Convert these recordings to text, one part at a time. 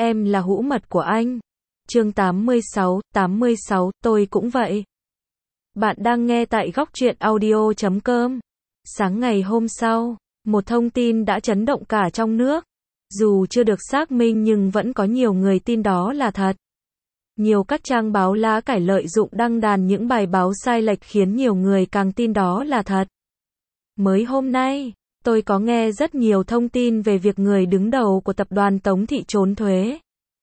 em là hũ mật của anh. Chương 86, tôi cũng vậy. Bạn đang nghe tại góc truyện audio.com. Sáng ngày hôm sau, một thông tin đã chấn động cả trong nước. Dù chưa được xác minh nhưng vẫn có nhiều người tin đó là thật. Nhiều các trang báo lá cải lợi dụng đăng đàn những bài báo sai lệch khiến nhiều người càng tin đó là thật. Mới hôm nay, tôi có nghe rất nhiều thông tin về việc người đứng đầu của tập đoàn Tống Thị trốn thuế.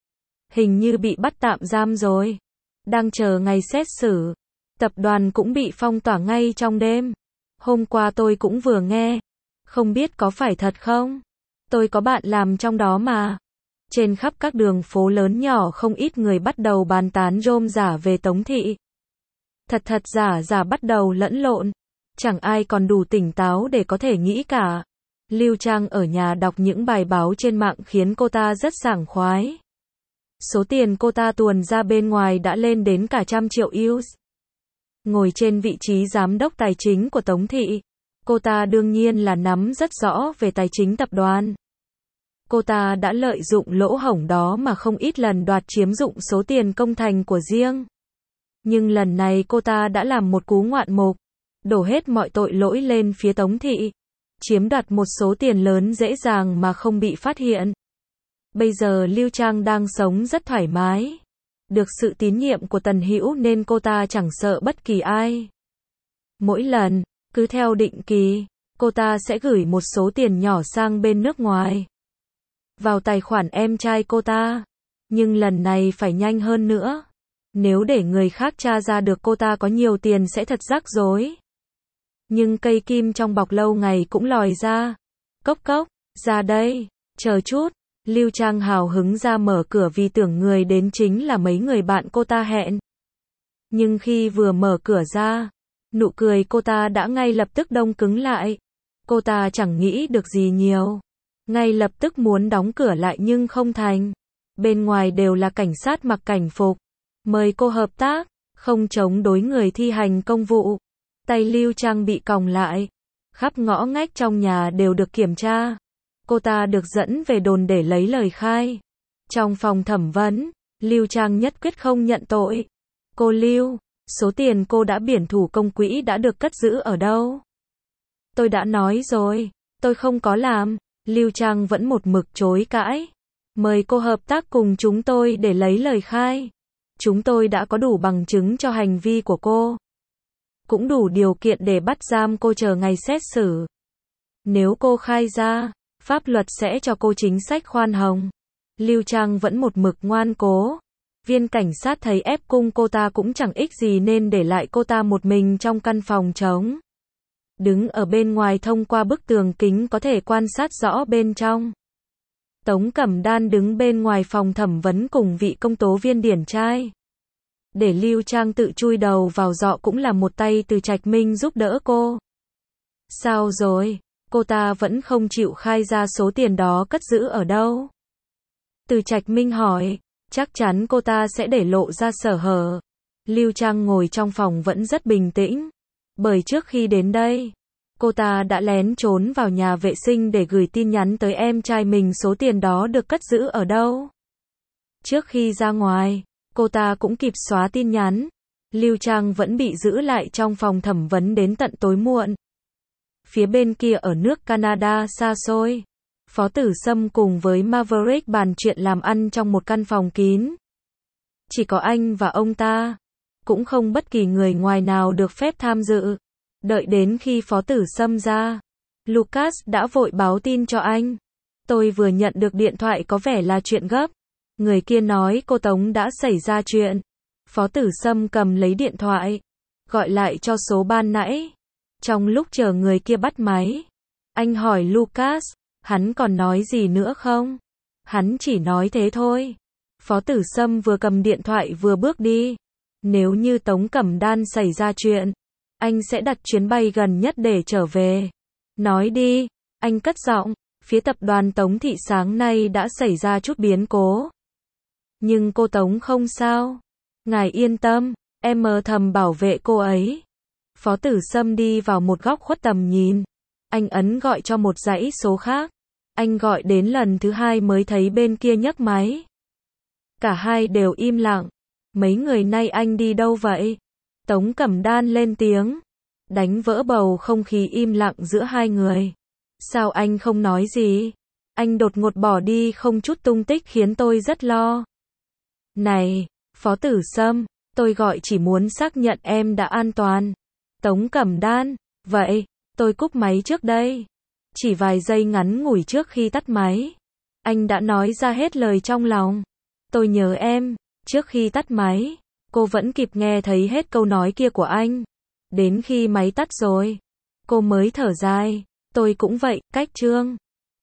Hình như bị bắt tạm giam rồi. Đang chờ ngày xét xử. Tập đoàn cũng bị phong tỏa ngay trong đêm. Hôm qua tôi cũng vừa nghe. Không biết có phải thật không? Tôi có bạn làm trong đó mà. Trên khắp các đường phố lớn nhỏ không ít người bắt đầu bàn tán rôm rả về Tống Thị. Thật giả bắt đầu lẫn lộn. Chẳng ai còn đủ tỉnh táo để có thể nghĩ cả. Lưu Trang ở nhà đọc những bài báo trên mạng khiến cô ta rất sảng khoái. Số tiền cô ta tuồn ra bên ngoài đã lên đến cả 100 triệu US. Ngồi trên vị trí giám đốc tài chính của Tống Thị, cô ta đương nhiên là nắm rất rõ về tài chính tập đoàn. Cô ta đã lợi dụng lỗ hổng đó mà không ít lần đoạt chiếm dụng số tiền công thành của riêng. Nhưng lần này cô ta đã làm một cú ngoạn mục, đổ hết mọi tội lỗi lên phía Tống Thị, chiếm đoạt một số tiền lớn dễ dàng mà không bị phát hiện. Bây giờ Lưu Trang đang sống rất thoải mái. Được sự tín nhiệm của Tần Hữu nên cô ta chẳng sợ bất kỳ ai. Mỗi lần, cứ theo định kỳ, cô ta sẽ gửi một số tiền nhỏ sang bên nước ngoài. Vào tài khoản em trai cô ta. Nhưng lần này phải nhanh hơn nữa. Nếu để người khác tra ra được cô ta có nhiều tiền sẽ thật rắc rối. Nhưng cây kim trong bọc lâu ngày cũng lòi ra. Cốc cốc, ra đây, chờ chút. Lưu Trang hào hứng ra mở cửa vì tưởng người đến chính là mấy người bạn cô ta hẹn. Nhưng khi vừa mở cửa ra, nụ cười cô ta đã ngay lập tức đông cứng lại. Cô ta chẳng nghĩ được gì nhiều. Ngay lập tức muốn đóng cửa lại nhưng không thành. Bên ngoài đều là cảnh sát mặc cảnh phục. Mời cô hợp tác, không chống đối người thi hành công vụ. Tay Lưu Trang bị còng lại. Khắp ngõ ngách trong nhà đều được kiểm tra. Cô ta được dẫn về đồn để lấy lời khai. Trong phòng thẩm vấn, Lưu Trang nhất quyết không nhận tội. Cô Lưu, số tiền cô đã biển thủ công quỹ đã được cất giữ ở đâu? Tôi đã nói rồi, tôi không có làm. Lưu Trang vẫn một mực chối cãi. Mời cô hợp tác cùng chúng tôi để lấy lời khai. Chúng tôi đã có đủ bằng chứng cho hành vi của cô. Cũng đủ điều kiện để bắt giam cô chờ ngày xét xử. Nếu cô khai ra, pháp luật sẽ cho cô chính sách khoan hồng. Lưu Trang vẫn một mực ngoan cố. Viên cảnh sát thấy ép cung cô ta cũng chẳng ích gì nên để lại cô ta một mình trong căn phòng trống. Đứng ở bên ngoài thông qua bức tường kính có thể quan sát rõ bên trong. Tống Cẩm Đan đứng bên ngoài phòng thẩm vấn cùng vị công tố viên điển trai. Để Lưu Trang tự chui đầu vào giọ cũng là một tay từ Trạch Minh giúp đỡ cô. Sao rồi? Cô ta vẫn không chịu khai ra số tiền đó cất giữ ở đâu. Từ Trạch Minh hỏi, chắc chắn cô ta sẽ để lộ ra sở hở. Lưu Trang ngồi trong phòng vẫn rất bình tĩnh. Bởi trước khi đến đây, cô ta đã lén trốn vào nhà vệ sinh để gửi tin nhắn tới em trai mình số tiền đó được cất giữ ở đâu. Trước khi ra ngoài, cô ta cũng kịp xóa tin nhắn. Lưu Trang vẫn bị giữ lại trong phòng thẩm vấn đến tận tối muộn. Phía bên kia ở nước Canada xa xôi, Phó Tử Sâm cùng với Maverick bàn chuyện làm ăn trong một căn phòng kín. Chỉ có anh và ông ta, cũng không bất kỳ người ngoài nào được phép tham dự. Đợi đến khi Phó Tử Sâm ra, Lucas đã vội báo tin cho anh. Tôi vừa nhận được điện thoại có vẻ là chuyện gấp. Người kia nói cô Tống đã xảy ra chuyện. Phó Tử Sâm cầm lấy điện thoại, gọi lại cho số ban nãy. Trong lúc chờ người kia bắt máy, anh hỏi Lucas, hắn còn nói gì nữa không? Hắn chỉ nói thế thôi. Phó Tử Sâm vừa cầm điện thoại vừa bước đi. Nếu như Tống Cẩm Đan xảy ra chuyện, anh sẽ đặt chuyến bay gần nhất để trở về. Nói đi, anh cất giọng, phía tập đoàn Tống Thị sáng nay đã xảy ra chút biến cố. Nhưng cô Tống không sao. Ngài yên tâm, em thầm bảo vệ cô ấy. Phó Tử Sâm đi vào một góc khuất tầm nhìn. Anh ấn gọi cho một dãy số khác. Anh gọi đến lần thứ hai mới thấy bên kia nhấc máy. Cả hai đều im lặng. Mấy người nay anh đi đâu vậy? Tống Cẩm Đan lên tiếng, đánh vỡ bầu không khí im lặng giữa hai người. Sao anh không nói gì? Anh đột ngột bỏ đi không chút tung tích khiến tôi rất lo. Này, Phó Tử Sâm, tôi gọi chỉ muốn xác nhận em đã an toàn. Tống Cẩm Đan, vậy, tôi cúp máy trước đây. Chỉ vài giây ngắn ngủi trước khi tắt máy, anh đã nói ra hết lời trong lòng. Tôi nhớ em. Trước khi tắt máy, cô vẫn kịp nghe thấy hết câu nói kia của anh. Đến khi máy tắt rồi, cô mới thở dài. Tôi cũng vậy, cách Trương.